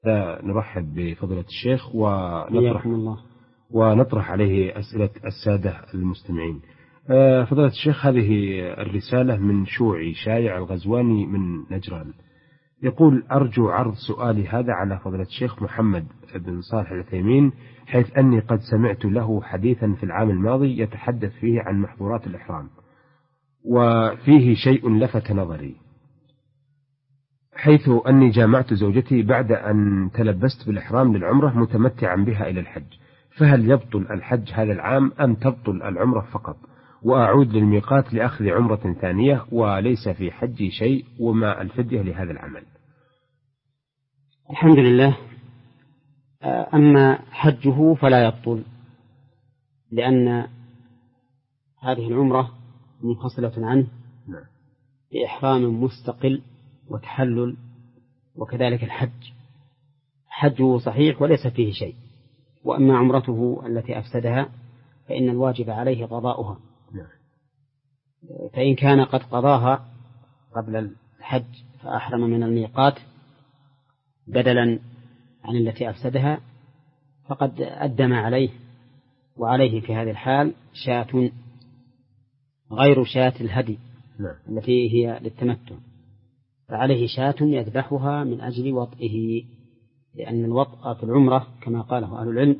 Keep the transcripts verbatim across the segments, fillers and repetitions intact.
نرحب بفضيلة الشيخ ونطرح, الله. ونطرح عليه أسئلة السادة المستمعين. فضيلة الشيخ، هذه الرسالة من شوعي شايع الغزواني من نجران، يقول: أرجو عرض سؤالي هذا على فضيلة الشيخ محمد بن صالح العثيمين، حيث أني قد سمعت له حديثا في العام الماضي يتحدث فيه عن محظورات الإحرام، وفيه شيء لفت نظري، حيث أني جامعت زوجتي بعد أن تلبست بالإحرام للعمرة متمتعا بها إلى الحج، فهل يبطل الحج هذا العام أم تبطل العمرة فقط، وأعود للميقات لأخذ عمرة ثانية وليس في حجي شيء، وما الفدية لهذا العمل؟ الحمد لله. أما حجه فلا يبطل، لأن هذه العمرة منفصلة عنه بإحرام مستقل وتحلل، وكذلك الحج حجه صحيح وليس فيه شيء. وأما عمرته التي أفسدها فإن الواجب عليه قضاؤها، فإن كان قد قضاها قبل الحج فأحرم من الميقات بدلا عن التي أفسدها فقد أدم عليه، وعليه في هذه الحال شاة غير شاة الهدي التي هي للتمتع، فعليه شاة يذبحها من أجل وطئه، لأن الوطء في العمرة كما قاله أهل العلم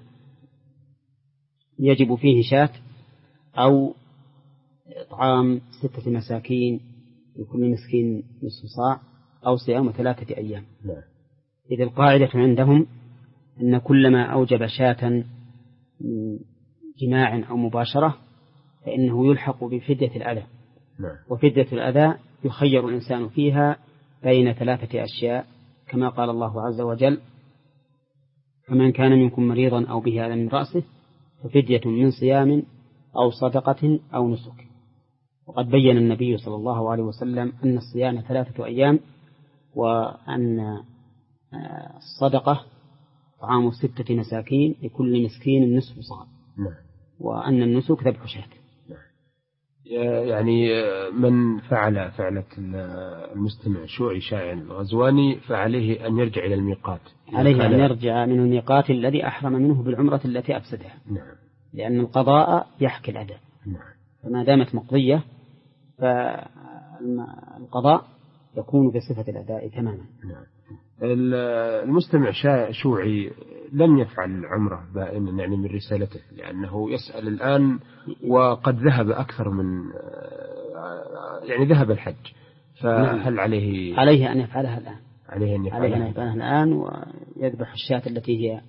يجب فيه شاة أو إطعام ستة مساكين لكل مسكين نصف صاع أو صيام ثلاثة أيام. إذ القاعدة عندهم أن كلما أوجب شاة من جماع أو مباشرة فإنه يلحق بفدية الأذى، وفدية الأذى يخير الإنسان فيها بين ثلاثة أشياء كما قال الله عز وجل: فمن كان منكم مريضا أو به أذى من رأسه ففدية من صيام أو صدقة أو نسك. وقد بين النبي صلى الله عليه وسلم أن الصيام ثلاثة أيام، وأن الصدقة طعام ستة مساكين لكل مسكين نصف صاع، وأن النسك ذبح شاة. يعني من فعل فعلة المستمع شوعي شايع الغزواني فعليه أن يرجع إلى الميقات، عليه أن يرجع من الميقات الذي أحرم منه بالعمرة التي أفسدها. نعم. لأن القضاء يحكي الأداء. نعم. فما دامت مقضية فالقضاء يكون بصفة الأداء تماما. نعم. المستمع شوعي لم يفعل عمره بائنا يعني من رسالته، لأنه يسأل الآن وقد ذهب أكثر من يعني ذهب الحج، فهل عليه عليه أن يفعلها الآن؟ عليه أن يفعلها, عليه أن يفعلها الآن ويذبح الشاة التي هي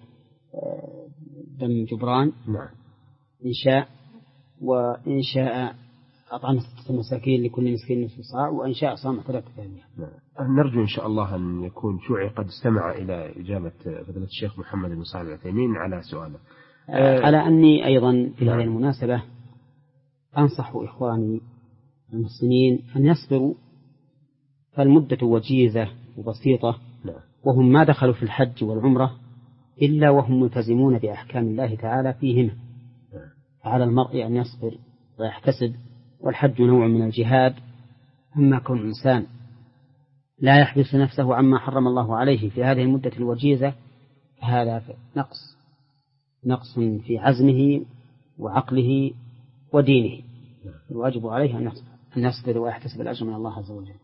دم جبران. نعم. إن شاء، وإن شاء أطعم ستة مساكين لكل مسكين نصف صاع، وإن شاء صام ثلاثة أيام. نرجو إن شاء الله أن يكون شوعي قد استمع إلى إجابة فضيلة الشيخ محمد بن صالح العثيمين على سؤاله. أه على أني أيضا في هذه المناسبة أنصح إخواني المسلمين أن يصبروا، فالمدة وجيزة وبسيطة، وهم ما دخلوا في الحج والعمرة إلا وهم ملتزمون بأحكام الله تعالى فيهما. على المرء أن يصبر ويحتسب، والحج نوع من الجهاد. أما كون الإنسان لا يحبس نفسه عما حرم الله عليه في هذه المدة الوجيزة فهذا نقص نقص في عزمه وعقله ودينه. الواجب عليه أن يصبر ويحتسب الأجر من الله عز وجل.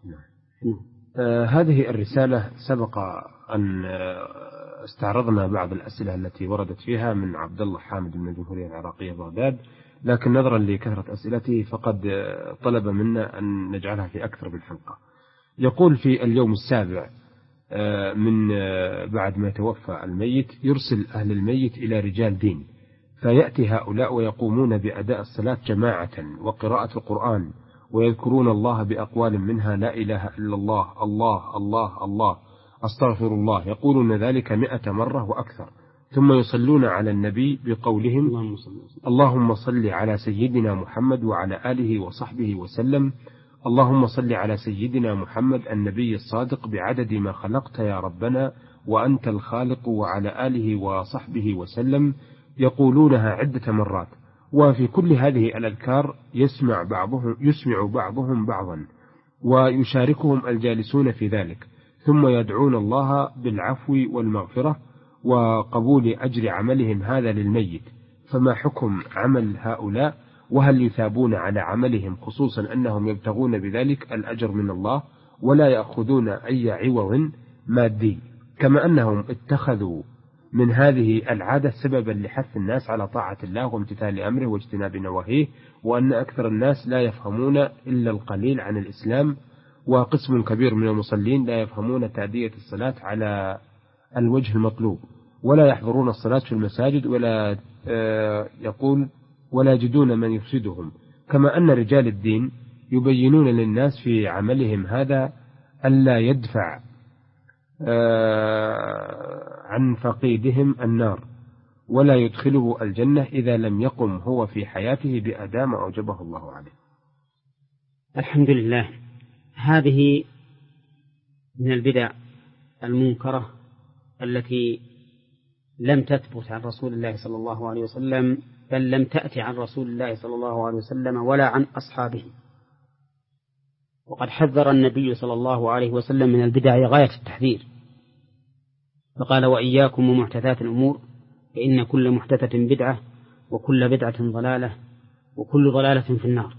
آه هذه الرسالة سبق أن استعرضنا بعض الأسئلة التي وردت فيها من عبد الله حامد من الجمهورية العراقية بغداد، لكن نظرا لكثرة أسئلته فقد طلب منا أن نجعلها في أكثر من حلقة. يقول: في اليوم السابع من بعد ما توفى الميت يرسل أهل الميت إلى رجال دين، فيأتي هؤلاء ويقومون بأداء الصلاة جماعة وقراءة القرآن، ويذكرون الله بأقوال منها لا إله إلا الله، الله الله الله، أستغفر الله، يقولون ذلك مئة مرة وأكثر، ثم يصلون على النبي بقولهم: اللهم صل على سيدنا محمد وعلى آله وصحبه وسلم، اللهم صل على سيدنا محمد النبي الصادق بعدد ما خلقت يا ربنا وأنت الخالق، وعلى آله وصحبه وسلم، يقولونها عدة مرات. وفي كل هذه الأذكار يسمع بعضهم يسمع بعضهم بعضا ويشاركهم الجالسون في ذلك، ثم يدعون الله بالعفو والمغفرة وقبول أجر عملهم هذا للميت، فما حكم عمل هؤلاء؟ وهل يثابون على عملهم، خصوصا أنهم يبتغون بذلك الأجر من الله ولا يأخذون أي عوض مادي، كما أنهم اتخذوا من هذه العادة سببا لحث الناس على طاعة الله وامتثال أمره واجتناب نواهيه، وأن أكثر الناس لا يفهمون إلا القليل عن الإسلام، وقسم كبير من المصلين لا يفهمون تأدية الصلاة على الوجه المطلوب، ولا يحضرون الصلاة في المساجد، ولا يقول ولا يجدون من يفسدهم، كما أن رجال الدين يبينون للناس في عملهم هذا ألا يدفع عن فقيدهم النار ولا يدخله الجنة إذا لم يقم هو في حياته بأداء ما أوجبه الله عليه. الحمد لله. هذه من البدع المنكرة التي لم تثبت عن رسول الله صلى الله عليه وسلم، بل لم تأتي عن رسول الله صلى الله عليه وسلم ولا عن أصحابه. وقد حذر النبي صلى الله عليه وسلم من البدع غاية التحذير، فقال: وإياكم ومحدثات الأمور فإن كل محدثة بدعة وكل بدعة ضلالة وكل ضلالة في النار.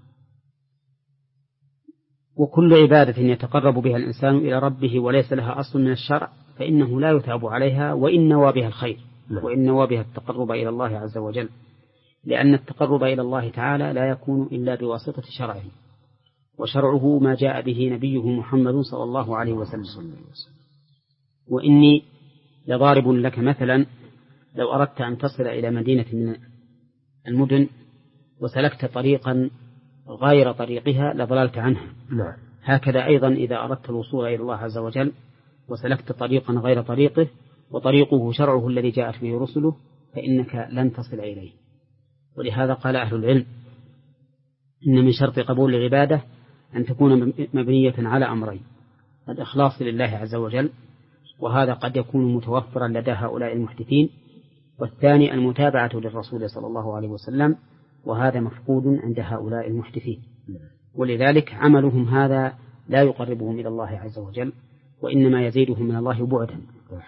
وكل عبادة يتقرب بها الإنسان إلى ربه وليس لها أصل من الشرع فإنه لا يثاب عليها، وإن نوى بها الخير وإن نوى بها التقرب إلى الله عز وجل، لأن التقرب إلى الله تعالى لا يكون إلا بواسطة شرعه، وشرعه ما جاء به نبيه محمد صلى الله عليه وسلم. وإني لضارب لك مثلا: لو أردت أن تصل إلى مدينة من المدن وسلكت طريقا غير طريقها لضللت عنها. نعم. هكذا أيضا إذا أردت الوصول إلى الله عز وجل وسلكت طريقا غير طريقه وطريقه شرعه الذي جاءت به رسله فإنك لن تصل إليه. ولهذا قال أهل العلم: إن من شرط قبول العبادة أن تكون مبنية على أمرين: الإخلاص لله عز وجل، وهذا قد يكون متوفرا لدى هؤلاء المحدثين، والثاني المتابعة للرسول صلى الله عليه وسلم، وهذا مفقود عند هؤلاء المحدثين. ولذلك عملهم هذا لا يقربهم إلى الله عز وجل، وإنما يزيدهم من الله بعدا.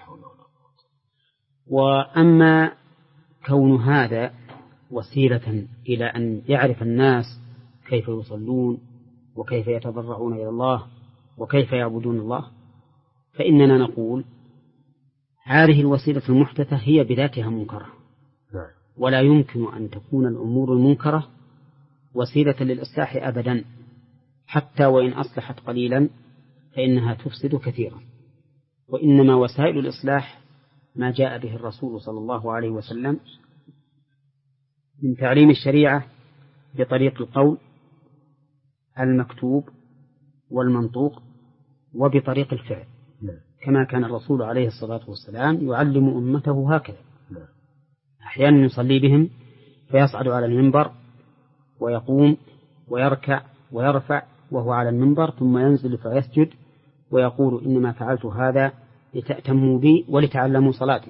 وأما كون هذا وسيلة إلى أن يعرف الناس كيف يصلون وكيف يتضرعون إلى الله وكيف يعبدون الله، فإننا نقول هذه الوسيلة المحدثة هي بذاتها منكرة، ولا يمكن أن تكون الأمور المنكرة وسيلة للإصلاح أبدا، حتى وإن أصلحت قليلا فإنها تفسد كثيرا. وإنما وسائل الإصلاح ما جاء به الرسول صلى الله عليه وسلم من تعليم الشريعة بطريق القول المكتوب والمنطوق وبطريق الفعل، كما كان الرسول عليه الصلاة والسلام يعلم أمته هكذا. أحيانا يصلي بهم فيصعد على المنبر ويقوم ويركع ويرفع وهو على المنبر، ثم ينزل فيسجد ويقول: إنما فعلت هذا لتأتموا بي ولتعلموا صلاتي.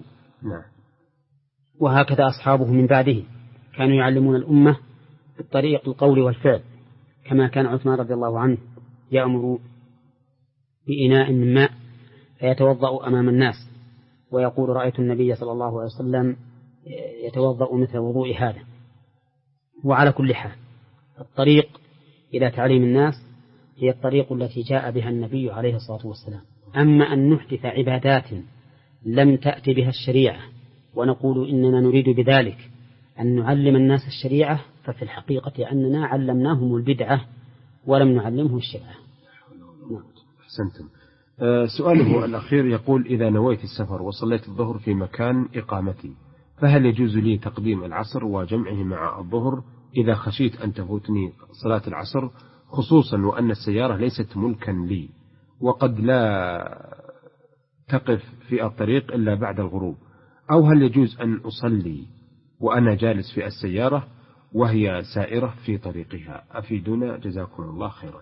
وهكذا أصحابه من بعده كانوا يعلمون الأمة بالطريق القول والفعل، كما كان عثمان رضي الله عنه يأمر بإناء من ماء فيتوضأ أمام الناس ويقول: رأيت النبي صلى الله عليه وسلم يتوضأ مثل وضوء هذا. وعلى كل حال الطريق إلى تعليم الناس هي الطريق التي جاء بها النبي عليه الصلاة والسلام. أما أن نحدث عبادات لم تأتي بها الشريعة ونقول إننا نريد بذلك أن نعلم الناس الشريعة، ففي الحقيقة أننا علمناهم البدعة ولم نعلمهم الشريعة. أحسنتم. أه سؤاله الأخير يقول: إذا نويت السفر وصليت الظهر في مكان إقامتي، فهل يجوز لي تقديم العصر وجمعه مع الظهر إذا خشيت أن تفوتني صلاة العصر، خصوصا وأن السيارة ليست ملكا لي وقد لا تقف في الطريق إلا بعد الغروب؟ أو هل يجوز أن أصلي وأنا جالس في السيارة وهي سائرة في طريقها؟ أفيدونا جزاكم الله خيرا.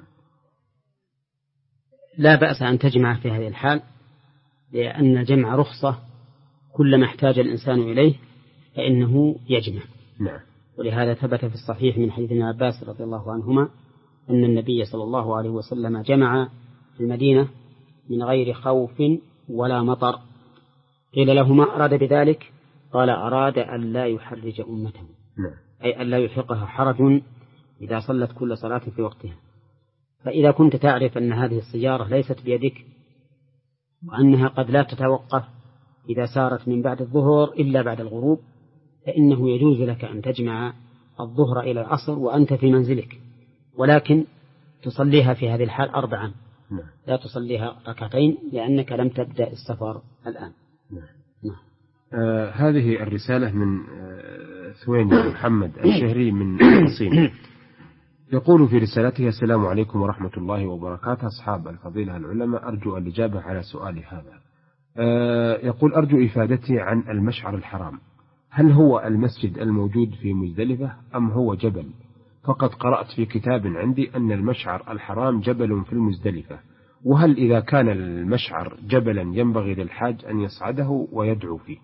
لا بأس أن تجمع في هذه الحال، لأن الجمع رخصة، كلما احتاج الإنسان إليه فإنه يجمع. نعم. ولهذا ثبت في الصحيح من حديث ابن عباس رضي الله عنهما أن النبي صلى الله عليه وسلم جمع في المدينة من غير خوف ولا مطر. قيل له: ما أراد بذلك؟ قال: أراد أن لا يحرج أمته، أي أن لا يلحقها حرج إذا صلت كل صلاة في وقتها. فإذا كنت تعرف أن هذه السيارة ليست بيدك وأنها قد لا تتوقف إذا سارت من بعد الظهر إلا بعد الغروب، فإنه يجوز لك أن تجمع الظهر إلى العصر وأنت في منزلك، ولكن تصليها في هذه الحال أربعا، لا تصليها ركعتين لأنك لم تبدأ السفر الآن. نعم. نعم. آه هذه الرسالة من آه ثويني محمد الشهري من الصين، يقول في رسالته: السلام عليكم ورحمة الله وبركاته أصحاب الفضيلة العلماء، أرجو الإجابة على سؤالي هذا. آه يقول: أرجو إفادتي عن المشعر الحرام، هل هو المسجد الموجود في مزدلفة أم هو جبل؟ فقد قرأت في كتاب عندي أن المشعر الحرام جبل في المزدلفة، وهل إذا كان المشعر جبلا ينبغي للحاج أن يصعده ويدعو فيه؟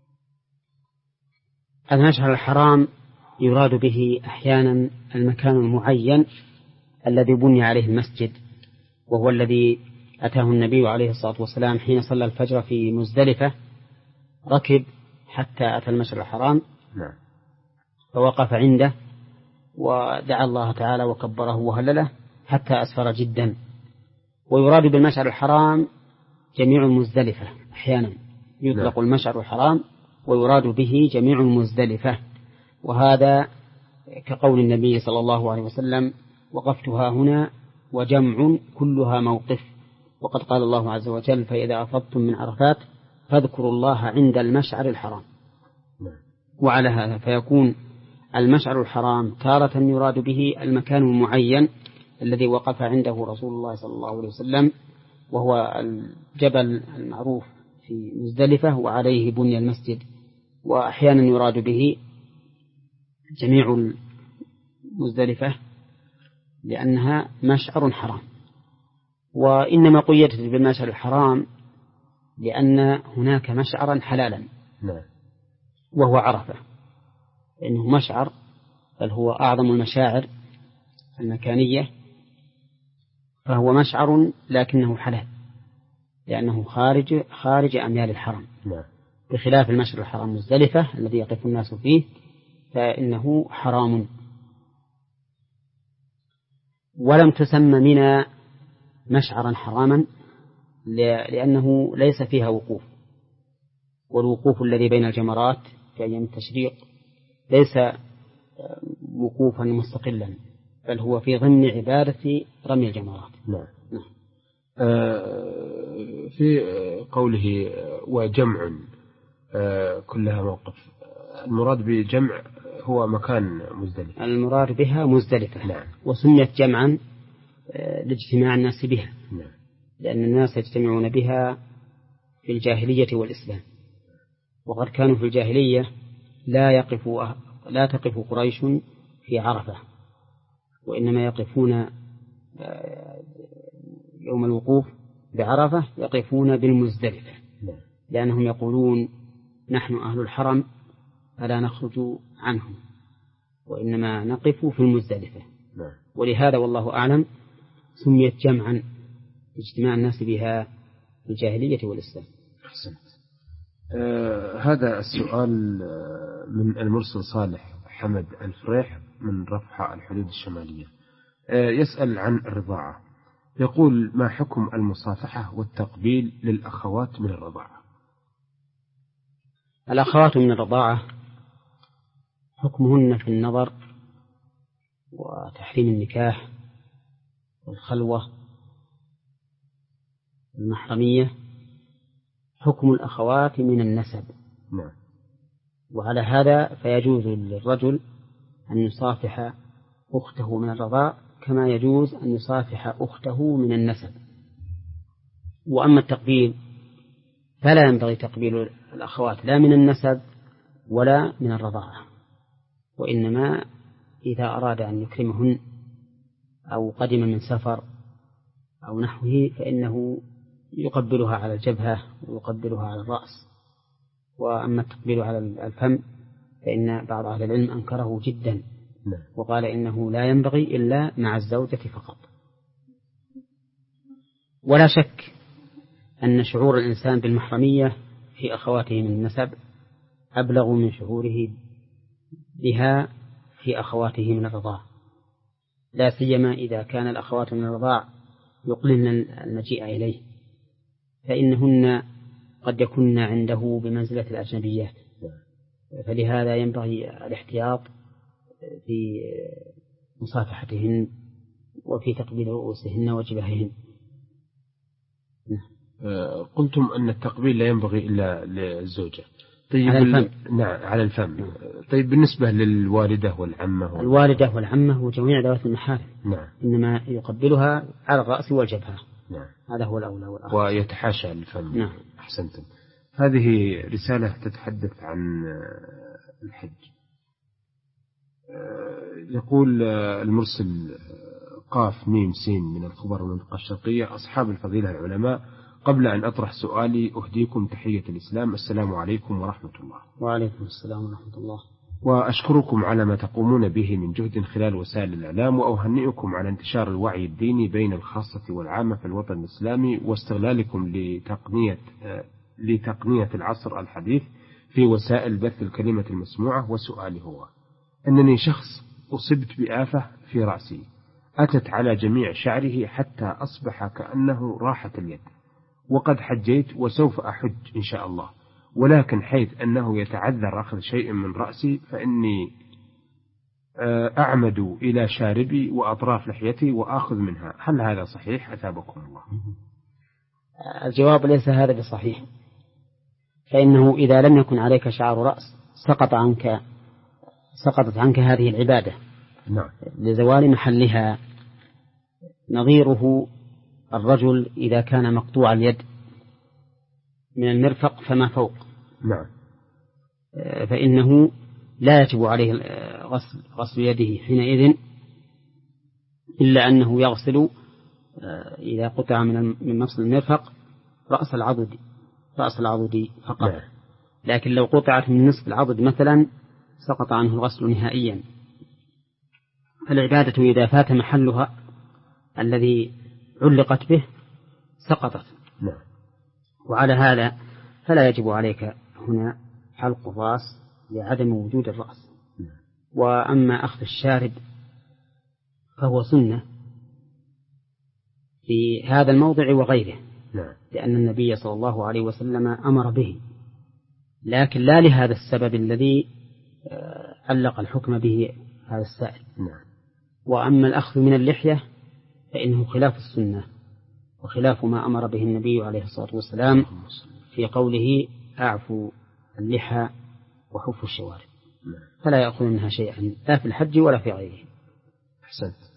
المشعر الحرام يراد به أحيانا المكان المعين الذي بني عليه المسجد، وهو الذي أتاه النبي عليه الصلاة والسلام حين صلى الفجر في مزدلفة، ركب حتى أتى المشعر الحرام فوقف عنده ودعا الله تعالى وكبره وهلله حتى أسفر جدا. ويراد بالمشعر الحرام جميع المزدلفة، أحيانا يطلق المشعر الحرام ويراد به جميع المزدلفة، وهذا كقول النبي صلى الله عليه وسلم: وقفتها هنا وجمع كلها موقف. وقد قال الله عز وجل: فإذا أفضتم من عرفات فاذكروا الله عند المشعر الحرام. وعلى هذا فيكون المشعر الحرام تارة يراد به المكان المعين الذي وقف عنده رسول الله صلى الله عليه وسلم، وهو الجبل المعروف في مزدلفة وعليه بني المسجد. وأحيانا يراد به جميع مزدلفة لأنها مشعر حرام. وإنما قيدت بالمشعر الحرام لأن هناك مشعرا حلالا وهو عرفة، لأنه مشعر بل هو أعظم المشاعر المكانية، فهو مشعر لكنه حلال لأنه خارج خارج أميال الحرم، بخلاف المشعر الحرام مزدلفة الذي يقف الناس فيه فإنه حرام. ولم تسمى منى مشعرا حراما لأنه ليس فيها وقوف، والوقوف الذي بين الجمرات في أيام التشريق ليس وقوفا مستقلا، بل هو في ضمن عبادة رمي الجمرات. نعم. نعم. في قوله وجمع كلها موقف، المراد بجمع هو مكان مزدلفة، المراد بها مزدلفة. نعم. وسميت جمعا لاجتماع الناس بها، نعم. لأن الناس يجتمعون بها في الجاهلية والإسلام، وقد كانوا في الجاهلية لا يقف لا تقف قريش في عرفة، وإنما يقفون يوم الوقوف بعرفة يقفون بالمزدلفة، لأنهم يقولون نحن أهل الحرم فلا نخرج عنهم وإنما نقف في المزدلفة. ولهذا والله أعلم سميت جمعا اجتماع الناس بها في الجاهلية والإسلام. أحسنت. آه هذا السؤال من المرسل صالح حمد الفريح من رفح الحدود الشمالية، آه يسأل عن الرضاعة، يقول: ما حكم المصافحة والتقبيل للأخوات من الرضاعة؟ الأخوات من الرضاعة حكمهن في النظر وتحريم النكاح والخلوة المحرمية حكم الأخوات من النسب. نعم. وعلى هذا فيجوز للرجل أن يصافح أخته من الرضاع كما يجوز أن يصافح أخته من النسب. وأما التقبيل فلا ينبغي تقبيل الأخوات لا من النسب ولا من الرضاعة، وإنما إذا أراد أن يكرمهن أو قدم من سفر أو نحوه فإنه يقبلها على الجبهة ويقبلها على الرأس. وأما التقبيل على الفم فإن بعض أهل العلم أنكره جدا وقال إنه لا ينبغي إلا مع الزوجة فقط. ولا شك أن شعور الإنسان بالمحرمية في أخواته من النسب أبلغ من شعوره بها في أخواته من الرضاع، لا سيما إذا كان الأخوات من الرضاع يقلن المجيء إليه، فإنهن قد يكون عنده بمنزلة الأجنبيات، فلهذا ينبغي الاحتياط في مصافحتهن وفي تقبيل رؤوسهن وجبههن. قلتم أن التقبيل لا ينبغي إلا للزوجة. طيب على الفم. نعم على الفم. طيب بالنسبة للوالدة والعمة و... الوالدة والعمة وجميع ذوات المحارم نعم. إنما يقبلها على الرأس والجبهة. نعم. هذا هو الأولى والأخر. ويتحاشى الفم. نعم. أحسنتم. هذه رسالة تتحدث عن الحج. يقول المرسل قاف ميم سين من الخبر المنطقة الشرقية: أصحاب الفضيلة العلماء، قبل أن أطرح سؤالي أهديكم تحية الإسلام، السلام عليكم ورحمة الله. وعليكم السلام ورحمة الله. وأشكركم على ما تقومون به من جهد خلال وسائل الإعلام، وأهنئكم على انتشار الوعي الديني بين الخاصة والعامة في الوطن الإسلامي، واستغلالكم لتقنية لتقنية العصر الحديث في وسائل بث الكلمة المسموعة. وسؤالي هو أنني شخص أصبت بآفة في رأسي أتت على جميع شعره حتى أصبح كأنه راحة اليد، وقد حجيت وسوف أحج إن شاء الله، ولكن حيث أنه يتعذر أخذ شيء من رأسي فإني أعمد إلى شاربي وأطراف لحيتي وآخذ منها، هل هذا صحيح؟ أثابكم الله. الجواب ليس هذا بصحيح، فإنه إذا لم يكن عليك شعر رأس سقط عنك سقطت عنك هذه العبادة. نعم. لزوال محلها. نظيره الرجل إذا كان مقطوع اليد من المرفق فما فوق. نعم. فإنه لا يجب عليه غسل, غسل يده حينئذ، إلا أنه يغسل إذا قطع من مفصل المرفق رأس العضد رأس العضد فقط. نعم. لكن لو قطعت من نصف العضد مثلا سقط عنه الغسل نهائيا. فالعبادة إذا فات محلها الذي علقت به سقطت. نعم. وعلى هذا فلا يجب عليك هنا حلق الرأس لعدم وجود الرأس. نعم. وأما أخذ الشارب فهو سنة في هذا الموضع وغيره. نعم. لأن النبي صلى الله عليه وسلم أمر به، لكن لا لهذا السبب الذي علق الحكم به هذا السائل. نعم. وأما الأخذ من اللحية فإنه خلاف السنة وخلاف ما أمر به النبي عليه الصلاة والسلام في قوله أعفوا اللحى وحفوا الشوارب. نعم. فلا يأخذ منها شيئا لا في الحج ولا في غيره. أحسنت.